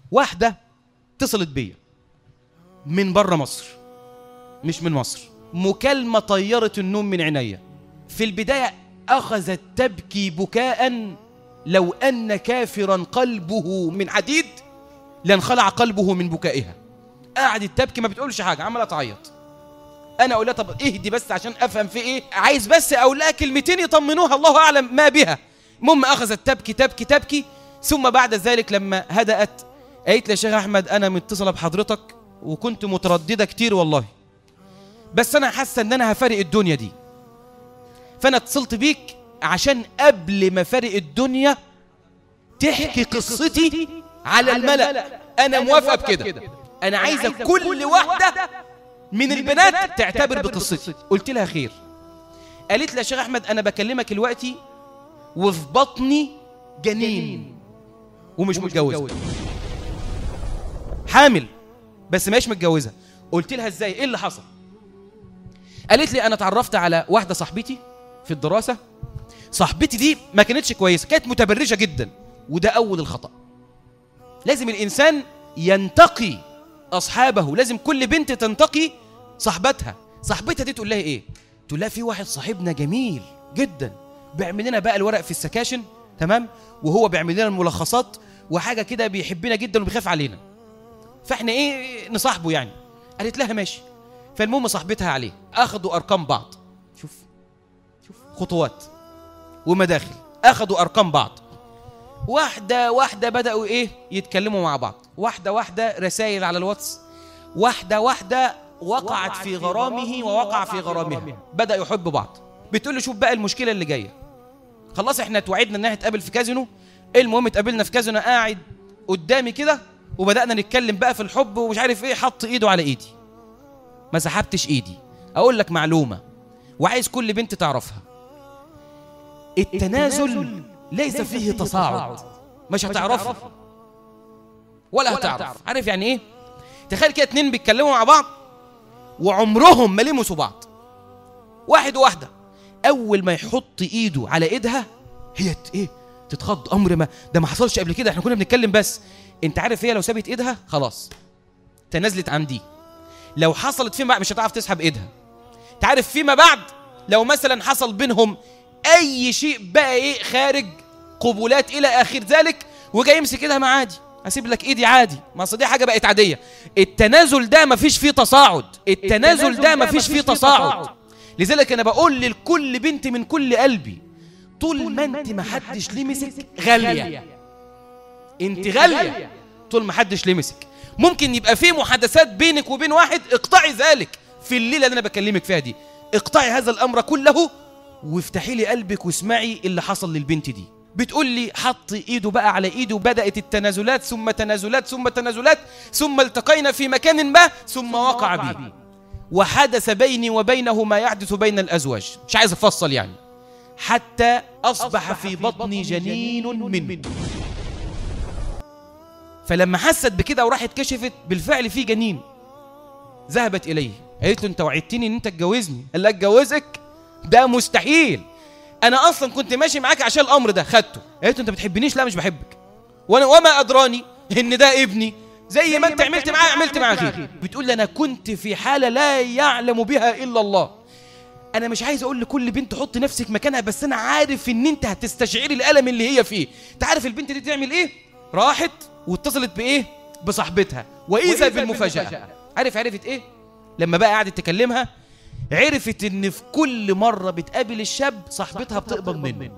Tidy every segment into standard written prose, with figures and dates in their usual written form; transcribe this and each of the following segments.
واحده اتصلت بيا من بره مصر، مش من مصر، مكالمه طيرت النوم من عينيا. في البدايه اخذت تبكي بكاء لو ان كافرا قلبه من حديد لانخلع قلبه من بكائها. قعدت تبكي ما بتقولش حاجه، عماله تعيط. انا اقول لها طب اهدي بس عشان افهم في ايه، عايز بس اقول لها كلمتين يطمنوها، الله اعلم ما بها. المهم اخذت تبكي تبكي تبكي، ثم بعد ذلك لما هدأت قالت لي يا شيخ احمد انا متصله بحضرتك وكنت متردده كتير والله، بس انا حاسه ان انا هفارق الدنيا دي، فانا اتصلت بيك عشان قبل ما فارق الدنيا تحكي قصتي على الملأ. انا موافقه بكده، انا عايزه كل واحده من البنات تعتبر بقصتي. قلت لها خير. قالت لي يا شيخ احمد انا بكلمك دلوقتي وفي بطني جنين ومش متجوزه، حامل بس مش متجوزه. قلت لها ازاي، ايه اللي حصل؟ قالت لي انا اتعرفت على واحده صاحبتي في الدراسه، صاحبتي دي ما كانتش كويسه، كانت متبرجه جدا، وده اول الخطأ. لازم الانسان ينتقي اصحابه، لازم كل بنت تنتقي صاحبتها. صاحبتها دي تقول لها ايه؟ تقول لها في واحد صاحبنا جميل جدا بيعمل لنا بقى الورق في السكاشن، تمام، وهو بيعمل لنا الملخصات وحاجه كده، بيحبنا جدا وبيخاف علينا، فاحنا ايه نصاحبه يعني. قالت لها ماشي. فالمهم صاحبتها عليه، اخذوا ارقام بعض، شوف خطوات ومداخل، اخذوا ارقام بعض، واحده واحده بداوا ايه يتكلموا مع بعض، واحده واحده رسائل على الواتس، واحده واحده وقعت في غرامه ووقع في غرامها، بداوا يحبوا بعض. بتقول له شوف بقى المشكله اللي جايه، خلاص احنا توعدنا ان احنا نتقابل في كازينو، المهم اتقابلنا في كازينو، قاعد قدامي كده وبدانا نتكلم بقى في الحب ومش عارف ايه، حط ايده على ايدي، ما سحبتش ايدي. اقول لك معلومه وعايز كل بنت تعرفها، التنازل ليس فيه تصاعد، مش هتعرفه ولا هتعرف. عارف يعني ايه؟ تخيل كده اتنين بيتكلموا مع بعض وعمرهم ما لمسوا بعض، واحد وواحده، اول ما يحط ايده على ايدها هي ايه تتخض، امر ما ده ما حصلش قبل كده، احنا كنا بنتكلم بس. انت عارف هي لو سابت ايدها خلاص تنازلت عن دي، لو حصلت فيما بعد مش هتعرف تسحب ايدها. انت عارف فيما بعد لو مثلا حصل بينهم اي شيء بقى ايه خارج قبولات الى اخر ذلك، وجاي يمسك ايدها ما عادي، اسيب لك ايدي عادي، ما اصل دي حاجه بقت عاديه. التنازل ده ما فيش فيه تصاعد، التنازل ده ما فيش فيه تصاعد. لذلك انا بقول لكل بنت من كل قلبي، طول ما انت ما حدش لمسك غاليه، انت غاليه طول ما حدش لمسك. ممكن يبقى في محادثات بينك وبين واحد، اقطعي ذلك في الليله اللي انا بكلمك فيها دي، اقطعي هذا الامر كله وافتحي لي قلبك واسمعي اللي حصل للبنت دي. بتقول لي حط ايده بقى على ايده وبدات التنازلات ثم تنازلات ثم تنازلات، ثم التقينا في مكان ما ثم وقع بي، وحدث بيني وبينه ما يحدث بين الازواج، مش عايز افصل يعني، حتى اصبح في بطني جنين منه. فلما حست بكده وراحت كشفت بالفعل في جنين، ذهبت اليه قالت له انت وعدتني ان انت تجوزني. قال لها اتجوزك؟ ده مستحيل، انا اصلا كنت ماشي معاك عشان الامر ده خدته. قالت له انت بتحبنيش؟ لا مش بحبك، وانا وما ادراني ان ده ابني، زي ما انت عملت معاه عملت مع غيري. بتقول لي انا كنت في حاله لا يعلم بها الا الله. انا مش عايز اقول لكل بنت حط نفسك مكانها، بس انا عارف ان انت هتستشعري الالم اللي هي فيه. انت عارف البنت دي تعمل ايه؟ راحت واتصلت بايه؟ بصاحبتها، واذا بالمفاجاه. عرفت ايه؟ لما بقى قعدت تكلمها عرفت ان في كل مره بتقابل الشاب صاحبتها بتقبض منه.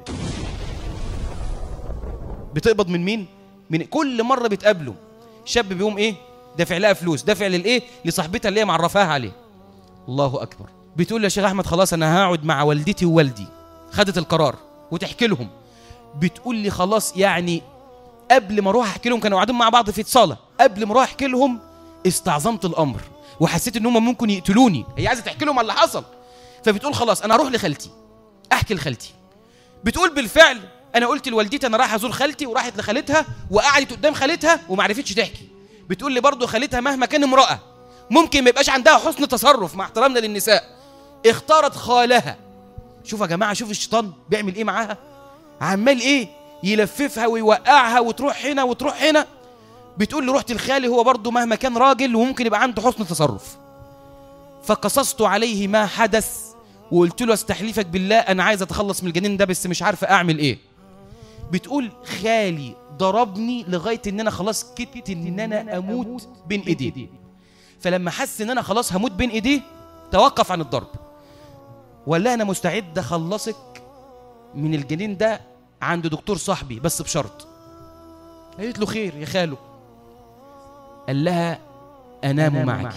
بتقبض من مين؟ من كل مره بتقابله الشاب بيقوم ايه؟ دافع لها فلوس، دافع للايه؟ لصاحبتها اللي هي معرفاها عليه. الله اكبر. بتقول يا شيخ احمد خلاص انا هقعد مع والدتي ووالدي، خدت القرار وتحكي لهم. بتقول لي خلاص يعني قبل ما اروح احكي لهم، كانوا قاعدين مع بعض في صاله، قبل ما اروح احكي لهم استعظمت الامر وحسيت ان هم ممكن يقتلوني. هي عايزه تحكي لهم على اللي حصل، فبتقول خلاص انا هروح لخالتي احكي لخالتي. بتقول بالفعل انا قلت لوالدتي انا رايح ازور خالتي، وراحت لخالتها وقعدت قدام خالتها وما عرفتش تحكي. بتقول لي برضه خالتها مهما كان امراه ممكن ما يبقاش عندها حسن تصرف مع احترامنا للنساء، اختارت خالها. شوف يا جماعه، شوف الشيطان بيعمل ايه معاها، عمال ايه يلففها ويوقعها وتروح هنا وتروح هنا. بتقول لي رحت لخالي، هو برضه مهما كان راجل وممكن يبقى عنده حسن تصرف، فقصصت عليه ما حدث وقلت له استحلفك بالله انا عايز اتخلص من الجنين ده بس مش عارفه اعمل ايه. بتقول خالي ضربني لغايه ان انا خلاص كدت ان انا اموت بين ايديه، فلما حس ان انا خلاص هموت بين ايديه توقف عن الضرب، وقال لها انا مستعد اخلصك من الجنين ده عند دكتور صاحبي بس بشرط. قالت له خير يا خالو. قال لها انام معك.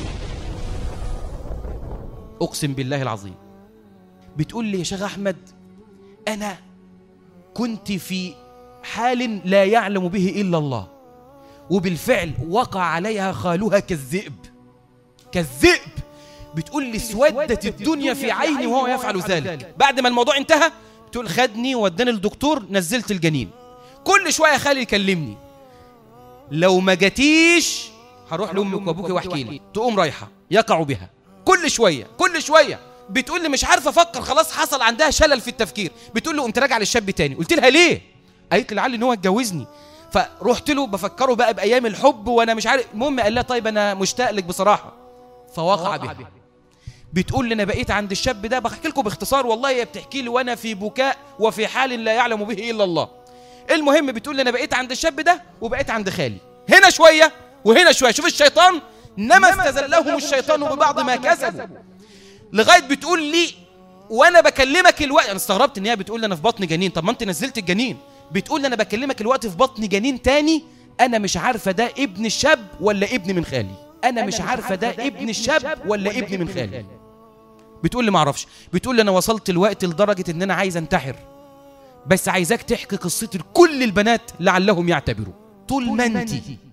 اقسم بالله العظيم بتقول لي يا شيخ احمد انا كنت في حال لا يعلم به الا الله، وبالفعل وقع عليها خالها كالذئب. كالذئب. بتقول لي اسودت الدنيا في عيني وهو يفعل ذلك. بعد ما الموضوع انتهى بتقول خدني ووداني للدكتور، نزلت الجنين. كل شويه خالي يكلمني لو ما جاتيش هروح لامك وابوك واحكي لي، تقوم رايحه يقع بها. كل شويه بتقول لي مش عارفه افكر، خلاص حصل عندها شلل في التفكير. بتقول له قمت راجع للشاب تاني. قلت لها ليه؟ قالت لي لعل ان هو اتجوزني. فرحت له بفكره بقى بايام الحب وانا مش عارف. المهم قال لها طيب انا مشتاق لك بصراحه، فوقع بها. بتقول لي انا بقيت عند الشاب ده، بحكي لكم باختصار والله، هي بتحكي لي وانا في بكاء وفي حال لا يعلم به الا الله. المهم بتقول لي انا بقيت عند الشاب ده وبقيت عند خالي، هنا شويه وهنا شويه. شوف الشيطان، انما استزلهم الشيطان ببعض ما كسبوا. لغايه بتقول لي وانا بكلمك الوقت، انا استغربت ان هي بتقول لي انا في بطن جنين. طب ما انت نزلت الجنين. بتقول لي انا بكلمك الوقت في بطن جنين تاني، انا مش عارفه ده ابن الشاب ولا ابن من خالي. انا مش عارفه ده ابن الشاب ولا ابن من خالي. بتقول لي ما اعرفش. بتقول لي انا وصلت الوقت لدرجه ان انا عايز انتحر، بس عايزاك تحكي قصتي لكل البنات لعلهم يعتبروا. طول ما انت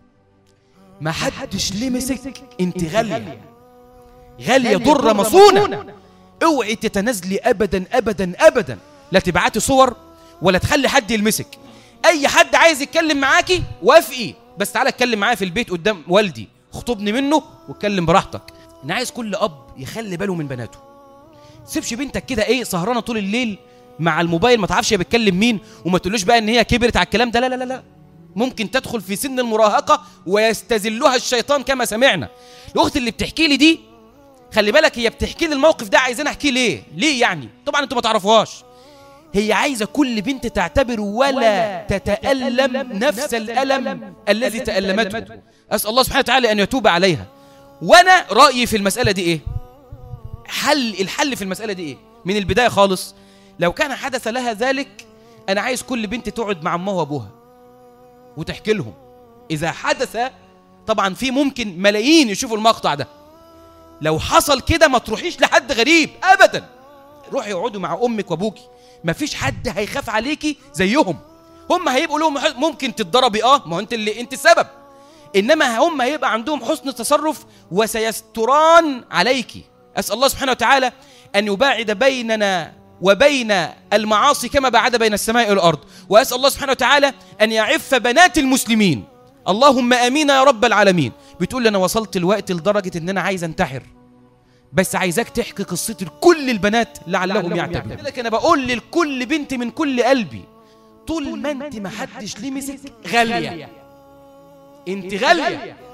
ما حدش لمسك انت غاليه، غاليه ضره مصونه. اوعي تتنازلي ابدا ابدا ابدا، لا تبعتي صور ولا تخلي حد يلمسك. اي حد عايز يتكلم معاكي وافقي، بس تعالى اتكلم معايا في البيت قدام والدي، خطبني منه واتكلم براحتك. انا عايز كل اب يخلي باله من بناته. تسيبش بنتك كده ايه سهرانه طول الليل مع الموبايل، ما تعرفش هي بتكلم مين، وما تقولوش بقى ان هي كبرت على الكلام ده. لا لا لا، ممكن تدخل في سن المراهقه ويستذلها الشيطان كما سمعنا. الاخت اللي بتحكي لي دي خلي بالك، هي بتحكي لي الموقف ده عايزين احكي ليه يعني؟ طبعا انتوا ما تعرفوهاش. هي عايزه كل بنت تعتبر ولا تتألم نفس الألم الذي تألمته. اسال الله سبحانه وتعالى ان يتوب عليها. وانا رايي في المساله دي ايه؟ الحل في المساله دي ايه؟ من البدايه خالص، لو كان حدث لها ذلك، انا عايز كل بنت تقعد مع امها وابوها وتحكي لهم اذا حدث. طبعا في ممكن ملايين يشوفوا المقطع ده. لو حصل كده ما تروحيش لحد غريب ابدا، روحي اقعدوا مع امك وابوكي. مفيش حد هيخاف عليكي زيهم. هم هيبقوا لهم ممكن تتضربي، ما هو انت السبب، انما هم هيبقى عندهم حسن تصرف وسيستران عليكي. اسال الله سبحانه وتعالى ان يباعد بيننا وبين المعاصي كما بعد بين السماء والارض، واسال الله سبحانه وتعالى ان يعف بنات المسلمين. اللهم امين يا رب العالمين. بتقول لي انا وصلت الوقت لدرجه ان انا عايز انتحر، بس عايزاك تحكي قصتي لكل البنات لعلهم يعتبرون. لك انا بقول لكل بنت من كل قلبي، طول ما انت ما حدش لمسك غاليه، انت غاليه.